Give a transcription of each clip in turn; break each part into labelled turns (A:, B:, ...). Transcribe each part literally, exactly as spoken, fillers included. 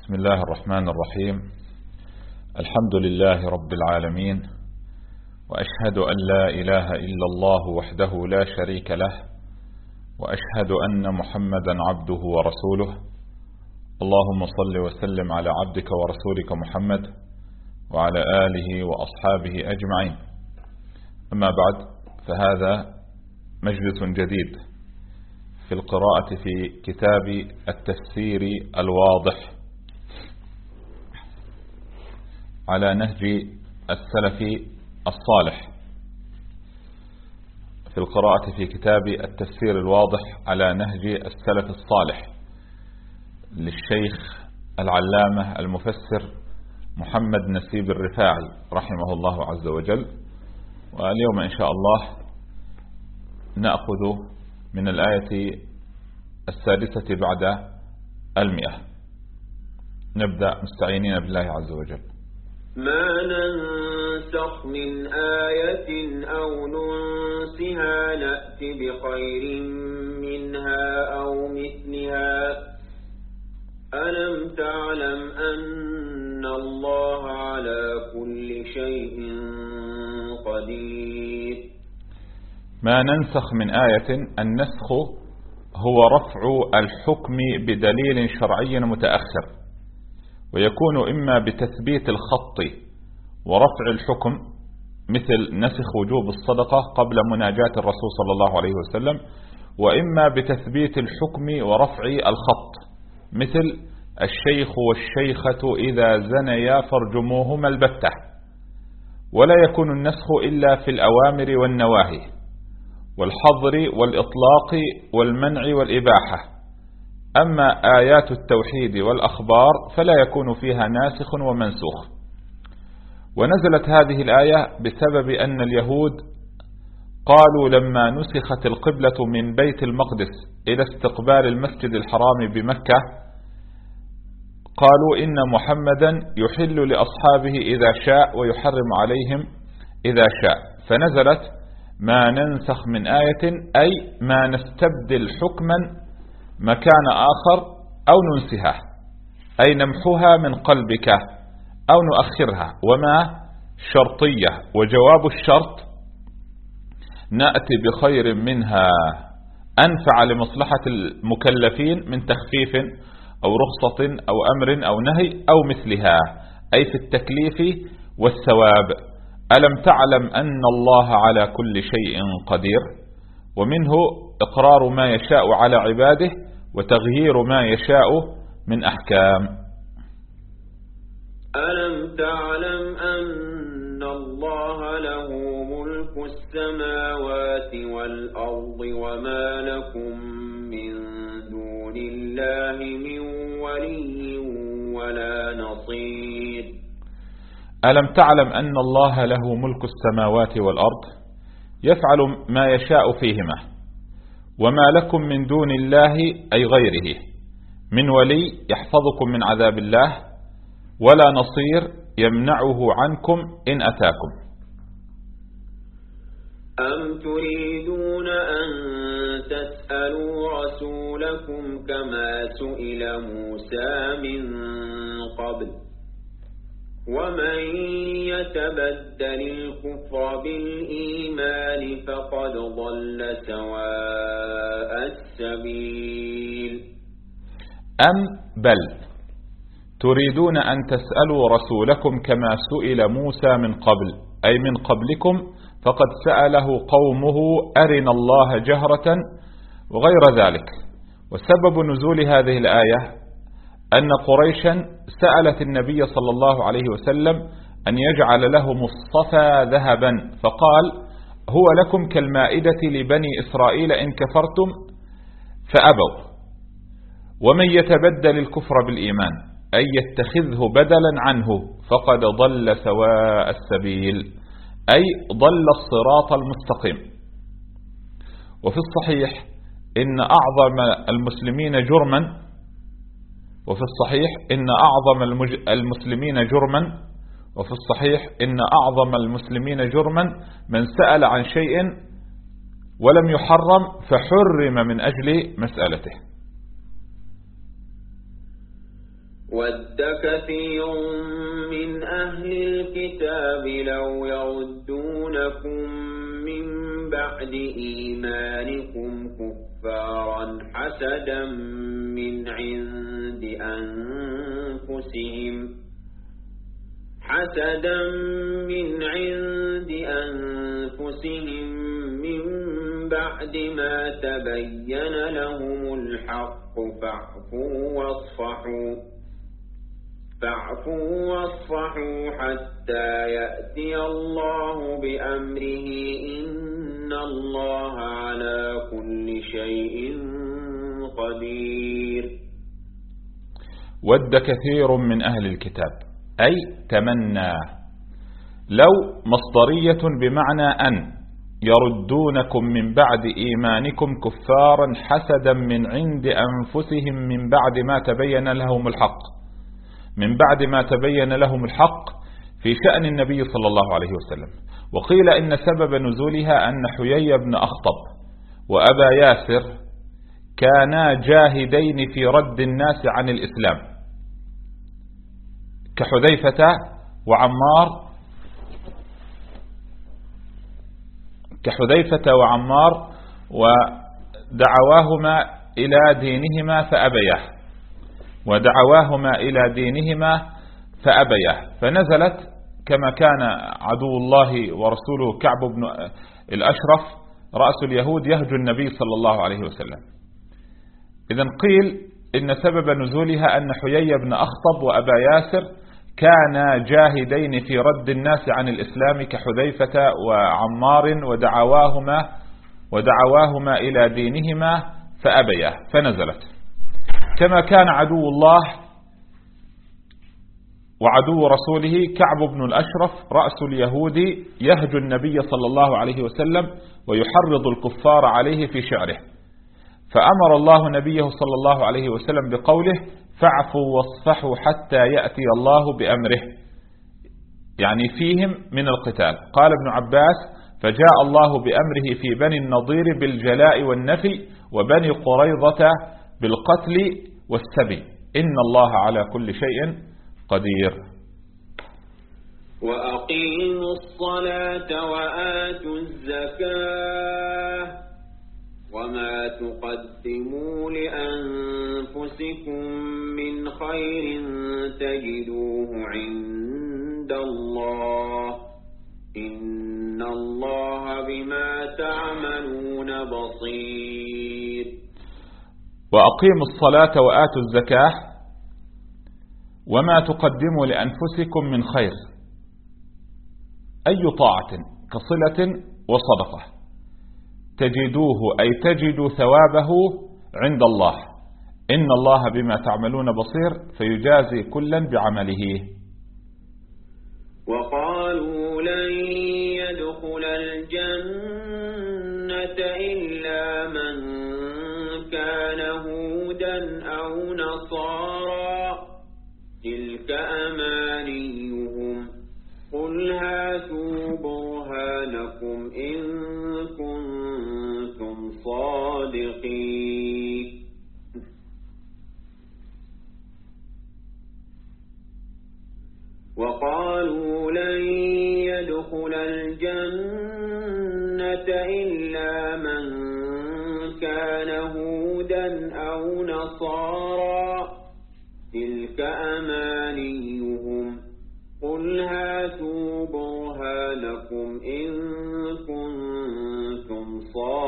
A: بسم الله الرحمن الرحيم. الحمد لله رب العالمين، وأشهد أن لا إله إلا الله وحده لا شريك له، وأشهد أن محمدا عبده ورسوله. اللهم صل وسلم على عبدك ورسولك محمد وعلى آله وأصحابه أجمعين. أما بعد، فهذا مجلس جديد في القراءة في كتاب التفسير الواضح على نهج السلف الصالح، في القراءة في كتاب التفسير الواضح على نهج السلف الصالح للشيخ العلامة المفسر محمد نسيب الرفاعي رحمه الله عز وجل. واليوم إن شاء الله نأخذ من الآية السادسة بعد المئة. نبدأ مستعينين بالله عز وجل.
B: ما ننسخ من آية أو ننسها نأت بخير منها أو مثلها ألم تعلم أن الله على كل شيء قدير.
A: ما ننسخ من آية، النسخ هو رفع الحكم بدليل شرعي متأخر، ويكون إما بتثبيت الخط ورفع الحكم مثل نسخ وجوب الصدقة قبل مناجاة الرسول صلى الله عليه وسلم، وإما بتثبيت الحكم ورفع الخط مثل الشيخ والشيخة إذا زنيا فارجموهما البتة. ولا يكون النسخ إلا في الأوامر والنواهي والحظر والإطلاق والمنع والإباحة. أما آيات التوحيد والأخبار فلا يكون فيها ناسخ ومنسوخ. ونزلت هذه الآية بسبب أن اليهود قالوا لما نسخت القبلة من بيت المقدس إلى استقبال المسجد الحرام بمكة، قالوا إن محمدا يحل لأصحابه إذا شاء ويحرم عليهم إذا شاء، فنزلت ما ننسخ من آية أي ما نستبدل حكما مكان آخر أو ننسها، أي نمحوها من قلبك أو نؤخرها. وما شرطية، وجواب الشرط نأتي بخير منها، أنفع لمصلحة المكلفين من تخفيف أو رخصة أو أمر أو نهي أو مثلها، أي في التكليف والثواب. ألم تعلم أن الله على كل شيء قدير، ومنه إقرار ما يشاء على عباده وتغيير ما يشاء من أحكام.
B: ألم تعلم أن الله له ملك السماوات والأرض وما لكم من دون الله من ولي ولا نصير.
A: ألم تعلم أن الله له ملك السماوات والأرض، يفعل ما يشاء فيهما، وما لكم من دون الله أي غيره من ولي يحفظكم من عذاب الله، ولا نصير يمنعه عنكم إن أتاكم.
B: أم تريدون أن تسألوا رسولكم كما سئل موسى من قبل ومن يتبدل الكفر بالإيمان فقد ضل سواء السبيل.
A: أم بل تريدون أن تسألوا رسولكم كما سئل موسى من قبل، أي من قبلكم فقد سأله قومه أرنا الله جهرة وغير ذلك. وسبب نزول هذه الآية أن قريشا سألت النبي صلى الله عليه وسلم أن يجعل لهم الصفا ذهبا، فقال هو لكم كالمائدة لبني إسرائيل إن كفرتم فأبوا. ومن يتبدل الكفر بالإيمان أي يتخذه بدلا عنه فقد ضل سواء السبيل، أي ضل الصراط المستقيم. وفي الصحيح إن أعظم المسلمين جرما وفي الصحيح إن أعظم المسلمين جرما وفي الصحيح إن أعظم المسلمين جرما من سأل عن شيء ولم يحرم فحرم من أجل مسألته.
B: ود كثير من أهل الكتاب لو يردونكم من بعد إيمانكم كفارا حسدا من عند أنفسهم حسدا من عند أنفسهم من بعد ما تبين لهم الحق فاعفوا واصفحوا فاعفوا واصفحوا حتى يأتي الله بأمره إن الله على كل شيء قدير.
A: ود كثير من أهل الكتاب أي تمنى، لو مصدرية بمعنى أن يردونكم من بعد إيمانكم كفارا حسدا من عند أنفسهم من بعد ما تبين لهم الحق، من بعد ما تبين لهم الحق في شأن النبي صلى الله عليه وسلم. وقيل إن سبب نزولها أن حيي بن أخطب وأبا ياسر كانا جاهدين في رد الناس عن الإسلام كحذيفة وعمار كحذيفة وعمار ودعواهما إلى دينهما فأبياه ودعواهما إلى دينهما فأبياه فنزلت كما كان عدو الله ورسوله كعب بن الأشرف رأس اليهود يهجو النبي صلى الله عليه وسلم. إذن قيل إن سبب نزولها أن حيي بن أخطب وأبا ياسر كانا جاهدين في رد الناس عن الإسلام كحذيفة وعمار ودعواهما ودعواهما إلى دينهما فأبياه فنزلت. كما كان عدو الله وعدو رسوله كعب بن الأشرف رأس اليهود يهجو النبي صلى الله عليه وسلم ويحرض الكفار عليه في شعره، فأمر الله نبيه صلى الله عليه وسلم بقوله فاعفوا واصفحوا حتى يأتي الله بأمره، يعني فيهم من القتال. قال ابن عباس فجاء الله بأمره في بني النضير بالجلاء والنفي وبني قريظة بالقتل والسبي إن الله على كل شيء قدير.
B: وأقيموا الصلاة وآتوا الزكاة وما تقدموا لأنفسكم من خير تجدوه عند الله إن الله بما تعملون بصير.
A: وأقيموا الصلاة وآتوا الزكاة وما تقدموا لأنفسكم من خير، أي طاعة كصلة وصدقة تجدوه أي تجدوا ثوابه عند الله إن الله بما تعملون بصير فيجازي كلا بعمله.
B: وقالوا لن يدخل الجنة إلا من كان هودا أو نصارى تلك أمانيهم قل هاتوا برهانكم إن كنتم صادقين. وقالوا لن يدخل الجنة إلا من كان هودا أو نصارى تلك أمانيهم قل هاتوا برهانكم إن كنتم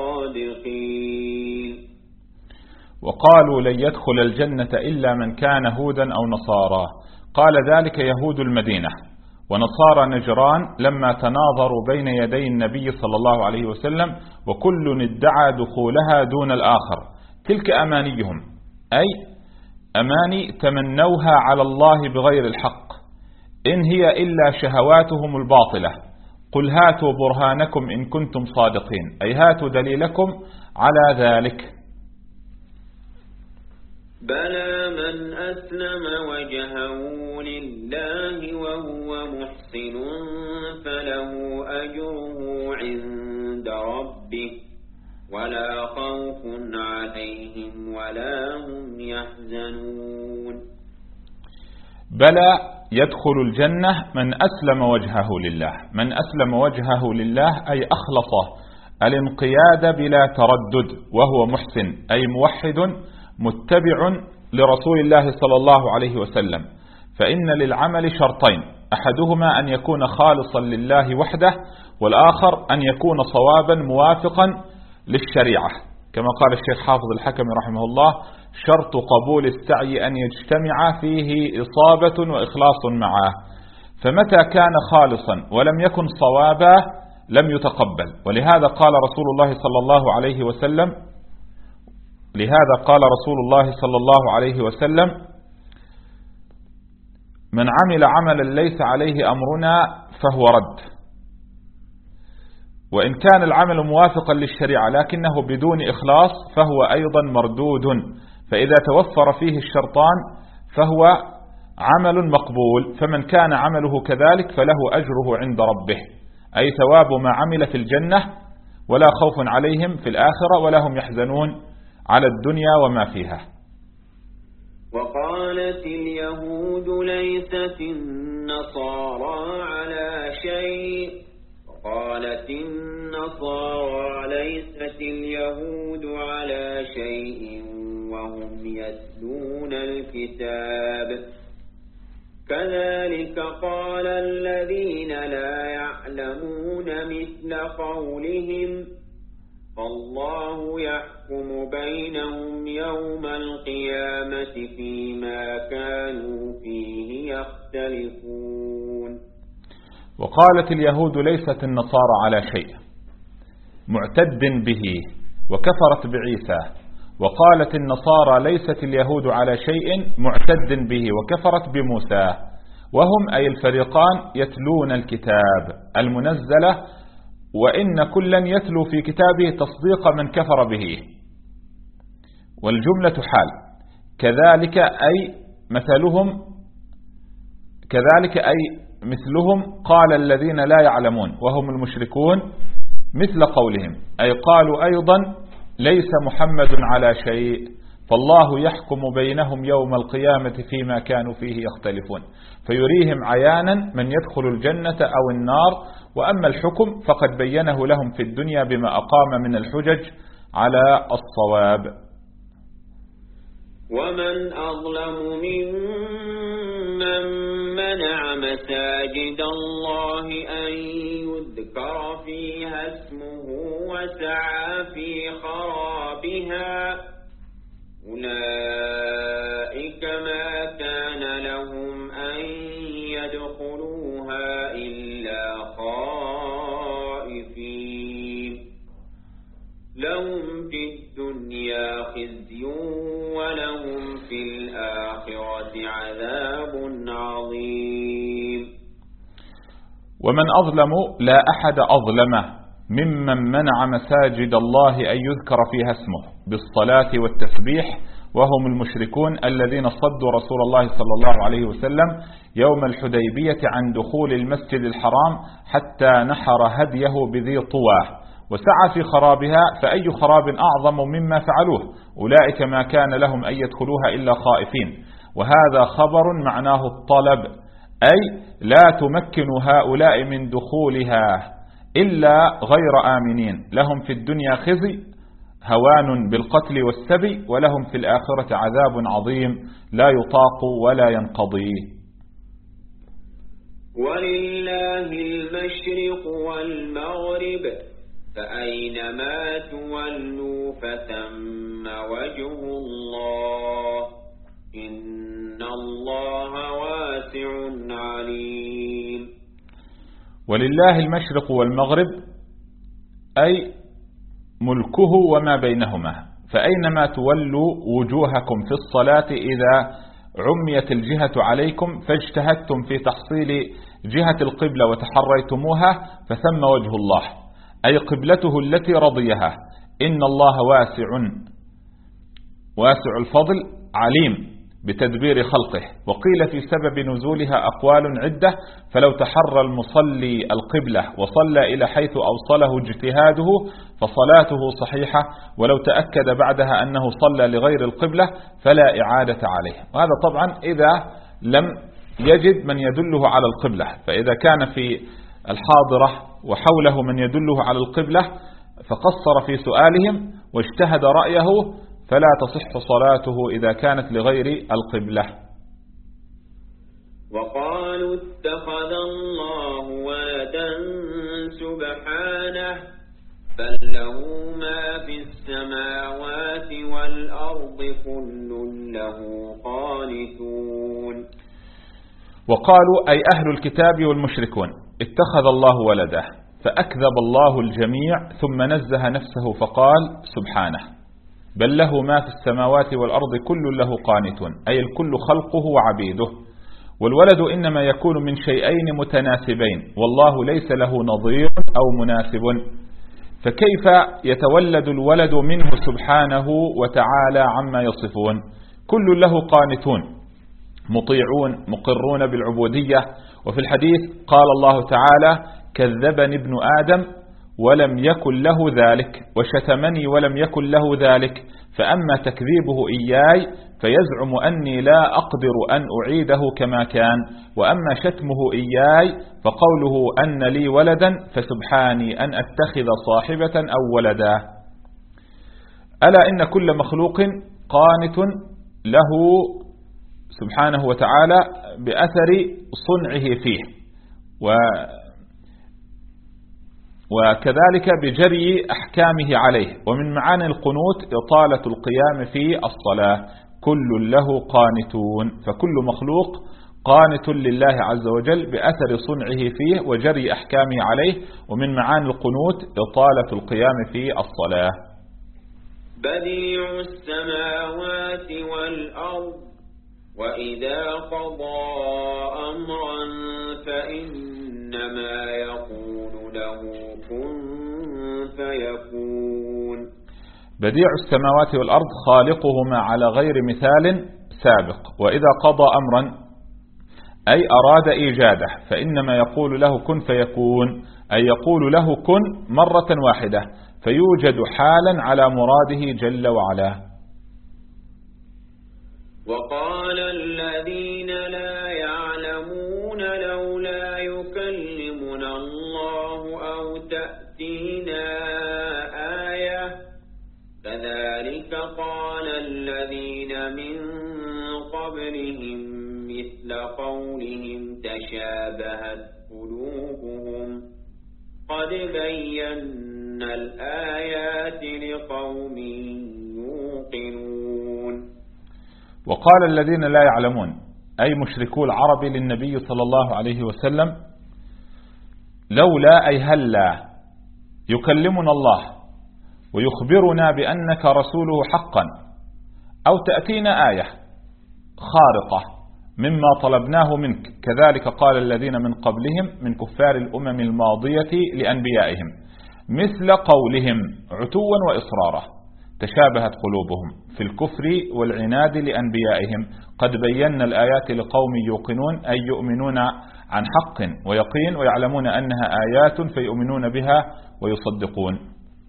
B: صادقين.
A: وقالوا لن يدخل الجنة إلا من كان هودا أو نصارى، قال ذلك يهود المدينة ونصارى نجران لما تناظروا بين يدي النبي صلى الله عليه وسلم وكل ادعى دخولها دون الآخر تلك أمانيهم أي أماني تمنوها على الله بغير الحق إن هي إلا شهواتهم الباطلة قل هاتوا برهانكم إن كنتم صادقين أي هاتوا دليلكم على ذلك.
B: بلى من أسلم وجهه لله وهو محسن فله أجره عند ربه ولا خوف عليهم ولا هم يحزنون.
A: بلى يدخل الجنة من أسلم وجهه لله. من أسلم وجهه لله أي أخلص الانقياد بلا تردد وهو محسن، أي موحد متبع لرسول الله صلى الله عليه وسلم. فإن للعمل شرطين، أحدهما أن يكون خالصا لله وحده، والآخر أن يكون صوابا موافقا للشريعة، كما قال الشيخ حافظ الحكم رحمه الله: شرط قبول السعي أن يجتمع فيه إصابة وإخلاص معه. فمتى كان خالصا ولم يكن صوابا لم يتقبل. ولهذا قال رسول الله صلى الله عليه وسلم لهذا قال رسول الله صلى الله عليه وسلم: من عمل عملا ليس عليه أمرنا فهو رد. وإن كان العمل موافقا للشريعة لكنه بدون إخلاص فهو أيضا مردود. فإذا توفر فيه الشرطان فهو عمل مقبول. فمن كان عمله كذلك فله أجره عند ربه، أي ثواب ما عمل في الجنة، ولا خوف عليهم في الآخرة ولا هم يحزنون على الدنيا وما فيها.
B: وقالت اليهود ليست النصارى على شيء وقالت النصارى ليست اليهود على شيء وهم يتلون الكتاب كذلك قال الذين لا يعلمون مثل قولهم فالله يحكم بينهم يوم القيامة فيما كانوا فيه يختلفون.
A: وقالت اليهود ليست النصارى على شيء، معتد به وكفرت بعيسى. وقالت النصارى ليست اليهود على شيء، معتد به وكفرت بموسى. وهم أي الفريقان يتلون الكتاب المنزلة، وإن كلا يتلو في كتابه تصديق من كفر به. والجملة حال. كذلك أي مثلهم كذلك أي مثلهم قال الذين لا يعلمون وهم المشركون مثل قولهم، أي قالوا أيضا ليس محمد على شيء فالله يحكم بينهم يوم القيامة فيما كانوا فيه يختلفون. فيريهم عيانا من يدخل الجنة أو النار. وأما الحكم فقد بينه لهم في الدنيا بما أقام من الحجج على الصواب.
B: ومن أظلم ممن منع مساجد الله أن يذكر فيها اسمه وسعى في خرابها أولئك ما كان لهم أن يدخلوها إلا خائفين لهم في الدنيا خزي ولهم في الآخرة عذاب عظيم.
A: ومن أظلم لا أحد أظلم ممن منع مساجد الله أن يذكر فيها اسمه بالصلاة والتسبيح، وهم المشركون الذين صدوا رسول الله صلى الله عليه وسلم يوم الحديبية عن دخول المسجد الحرام حتى نحر هديه بذي طواه وسعى في خرابها. فأي خراب أعظم مما فعلوه؟ أولئك ما كان لهم أن يدخلوها إلا خائفين. وهذا خبر معناه الطلب، أي لا تمكن هؤلاء من دخولها إلا غير آمنين. لهم في الدنيا خزي هوان بالقتل والسبي، ولهم في الآخرة عذاب عظيم لا يطاق ولا ينقضي.
B: ولله المشرق والمغرب فأينما تولوا فثم وجه الله إن الله واسع عليم.
A: ولله المشرق والمغرب أي ملكه وما بينهما. فأينما تولوا وجوهكم في الصلاة إذا عميت الجهة عليكم فاجتهدتم في تحصيل جهة القبلة وتحريتموها فثم وجه الله، أي قبلته التي رضيها. إن الله واسع واسع الفضل عليم بتدبير خلقه. وقيل في سبب نزولها أقوال عدة، فلو تحرى المصلي القبلة وصلى إلى حيث أوصله اجتهاده فصلاته صحيحة، ولو تأكد بعدها أنه صلى لغير القبلة فلا إعادة عليه. وهذا طبعا إذا لم يجد من يدله على القبلة، فإذا كان في الحاضرة وحوله من يدله على القبلة فقصر في سؤالهم واجتهد رأيه فلا تصح صلاته إذا كانت لغير القبلة.
B: وقالوا اتخذ الله ولدا سبحانه بل له ما في السماوات والأرض كل له قانتون.
A: وقالوا أي أهل الكتاب والمشركون اتخذ الله ولده، فأكذب الله الجميع ثم نزه نفسه فقال سبحانه بل له ما في السماوات والأرض كل له قانتون، أي الكل خلقه وعبيده. والولد إنما يكون من شيئين متناسبين والله ليس له نظير أو مناسب، فكيف يتولد الولد منه سبحانه وتعالى عما يصفون؟ كل له قانتون مطيعون مقرون بالعبودية. وفي الحديث قال الله تعالى كذبني ابن آدم ولم يكن له ذلك وشتمني ولم يكن له ذلك، فأما تكذيبه إياي فيزعم أني لا أقدر أن أعيده كما كان، وأما شتمه إياي فقوله أن لي ولدا فسبحاني أن أتخذ صاحبة أو ولدا. ألا إن كل مخلوق قانت له سبحانه وتعالى بأثر صنعه فيه، و وكذلك بجري أحكامه عليه. ومن معاني القنوت إطالة القيام في الصلاة، كل له قانتون، فكل مخلوق قانت لله عز وجل بأثر صنعه فيه وجري أحكامه عليه. ومن معاني القنوت إطالة القيام في الصلاة.
B: بديع السماوات والأرض وإذا قضى أمرا فإنما يقول له كن فيكون.
A: بديع السماوات والأرض خالقهما على غير مثال سابق، وإذا قضى أمرا أي أراد إيجاده فإنما يقول له كن فيكون، أي يقول له كن مرة واحدة فيوجد حالا على مراده جل وعلا.
B: وقال الذين لا يعلمون لولا يكلمنا الله أو تأتينا آية كذلك قال الذين من قبلهم مثل قولهم تشابهت قلوبهم قد بينا الآيات لقوم يوقنون.
A: وقال الذين لا يعلمون أي مشركو العرب للنبي صلى الله عليه وسلم لولا أي هلا يكلمنا الله ويخبرنا بأنك رسوله حقا أو تأتينا آية خارقة مما طلبناه منك، كذلك قال الذين من قبلهم من كفار الأمم الماضية لأنبيائهم مثل قولهم عتوا وإصرارا تشابهت قلوبهم في الكفر والعناد لأنبيائهم قد بينا الآيات لقوم يوقنون أي يؤمنون عن حق ويقين ويعلمون أنها آيات فيؤمنون بها ويصدقون.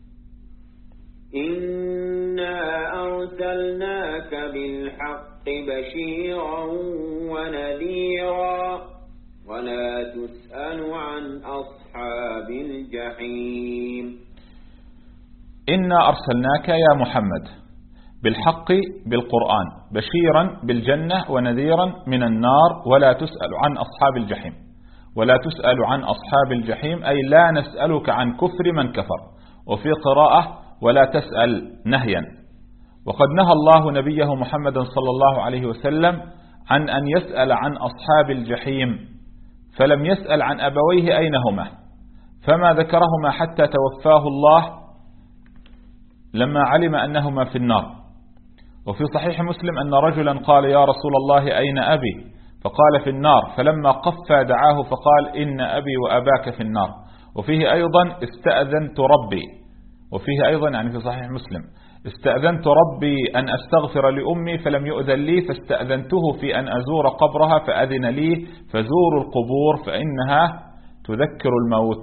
B: إنا أرسلناك بالحق بشيرا ونذيرا ولا تسأل عن أصحاب الجحيم.
A: إنا أرسلناك يا محمد بالحق بالقرآن بشيرا بالجنة ونذيرا من النار ولا تسأل عن أصحاب الجحيم. ولا تسأل عن أصحاب الجحيم أي لا نسألك عن كفر من كفر. وفي قراءة ولا تسأل نهيا. وقد نهى الله نبيه محمد صلى الله عليه وسلم عن أن يسأل عن أصحاب الجحيم فلم يسأل عن أبويه أين هما، فما ذكرهما حتى توفاه الله لما علم أنهما في النار. وفي صحيح مسلم أن رجلا قال يا رسول الله أين أبي؟ فقال في النار، فلما قفى دعاه فقال إن أبي وأباك في النار. وفيه أيضا استأذنت ربي، وفيه أيضا يعني في صحيح مسلم استأذنت ربي أن أستغفر لأمي فلم يؤذن لي فاستأذنته في أن أزور قبرها فأذن لي، فزوروا القبور فإنها تذكر الموت.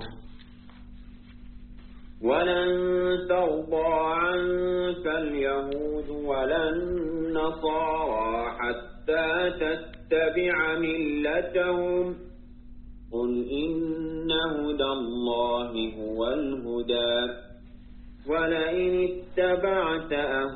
B: ولن ترضى عنك اليهود ولا النصارى حتى حتى تتبع ملتهم قل إن هدى الله هو الهدى ولئن اتبعت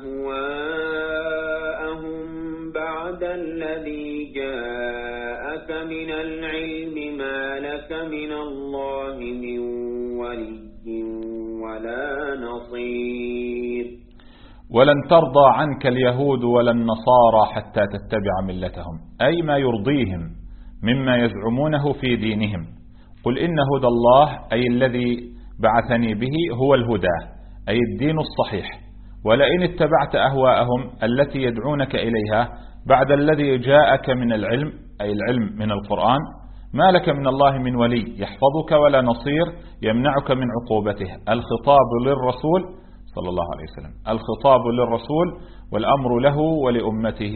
B: أهواءهم بعد الذي جاءك من العلم ما لك من الله من ولي ولا نصير.
A: ولن ترضى عنك اليهود ولا النصارى حتى تتبع ملتهم، أي ما يرضيهم مما يزعمونه في دينهم. قل إن هدى الله أي الذي بعثني به هو الهدى أي الدين الصحيح، ولئن اتبعت أهواءهم التي يدعونك إليها بعد الذي جاءك من العلم أي العلم من القرآن ما لك من الله من ولي يحفظك ولا نصير يمنعك من عقوبته. الخطاب للرسول صلى الله عليه وسلم، الخطاب للرسول والأمر له ولأمته.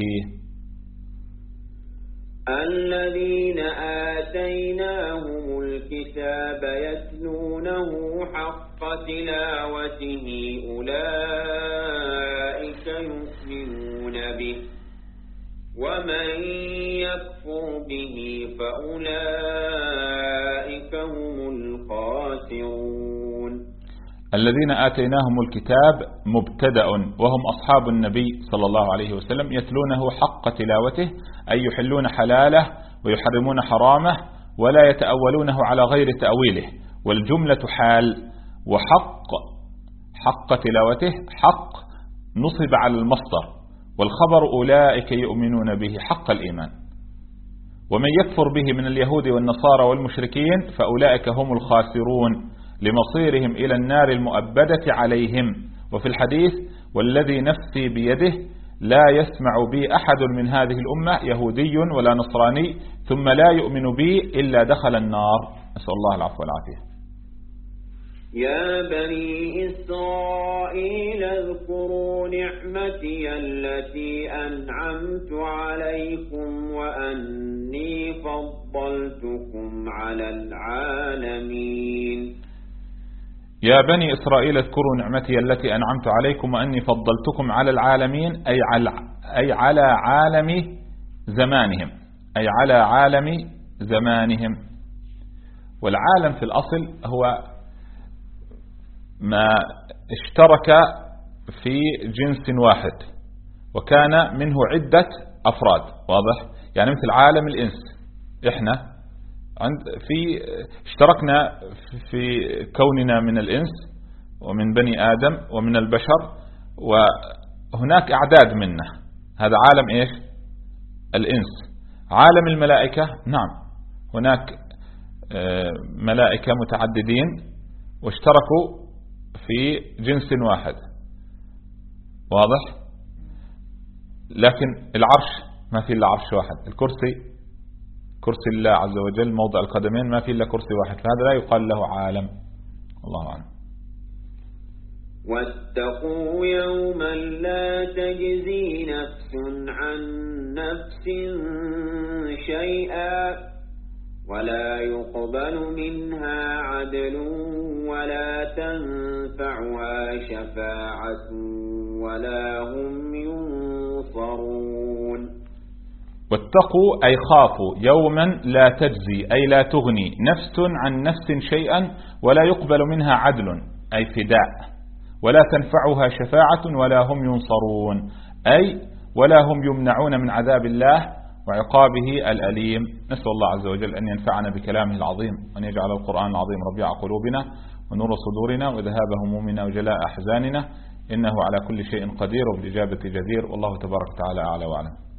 B: الذين آتيناهم الكتاب يتلونه حق تلاوته أولئك يؤمنون به ومن يكفر به فأولئك هم الخاسرون.
A: الذين آتيناهم الكتاب مبتدأ وهم أصحاب النبي صلى الله عليه وسلم يتلونه حق تلاوته أي يحلون حلاله ويحرمون حرامه ولا يتأولونه على غير تأويله، والجملة حال وحق حق تلاوته حق نصب على المصدر، والخبر أولئك يؤمنون به حق الإيمان. ومن يكفر به من اليهود والنصارى والمشركين فأولئك هم الخاسرون لمصيرهم إلى النار المؤبدة عليهم. وفي الحديث والذي نفسي بيده لا يسمع بي أحد من هذه الأمة يهودي ولا نصراني ثم لا يؤمن بي إلا دخل النار. نسأل الله العفو والعافية.
B: يا بني إسرائيل اذكروا نعمتي التي أنعمت عليكم وأني فضلتكم على العالمين.
A: يا بني إسرائيل اذكروا نعمتي التي أنعمت عليكم وأني فضلتكم على العالمين أي على, أي على عالم زمانهم أي على عالم زمانهم. والعالم في الأصل هو ما اشترك في جنس واحد وكان منه عدة أفراد، واضح؟ يعني مثل عالم الإنس، إحنا عند في اشتركنا في كوننا من الإنس ومن بني آدم ومن البشر، وهناك أعداد منا، هذا عالم إيش؟ الإنس. عالم الملائكة نعم هناك ملائكة متعددين واشتركوا في جنس واحد، واضح؟ لكن العرش ما في إلا عرش واحد، الكرسي كرسي الله عز وجل موضع القدمين ما في إلا كرسي واحد، فهذا لا يقال له عالم. الله أعلم.
B: واتقوا يوما لا تجزي نفس عن نفس شيئا ولا يقبل منها عدل ولا تنفعها شفاعة ولا هم ينصرون.
A: واتقوا أي خافوا يوما لا تجزي أي لا تغني نفس عن نفس شيئا ولا يقبل منها عدل أي فداء ولا تنفعها شفاعة ولا هم ينصرون أي ولا هم يمنعون من عذاب الله وعقابه الأليم. نسأل الله عز وجل أن ينفعنا بكلامه العظيم وأن يجعل القرآن العظيم ربيع قلوبنا ونور صدورنا وذهاب همومنا وجلاء أحزاننا، إنه على كل شيء قدير وبالإجابة جدير، والله تبارك وتعالى أعلى وأعلم.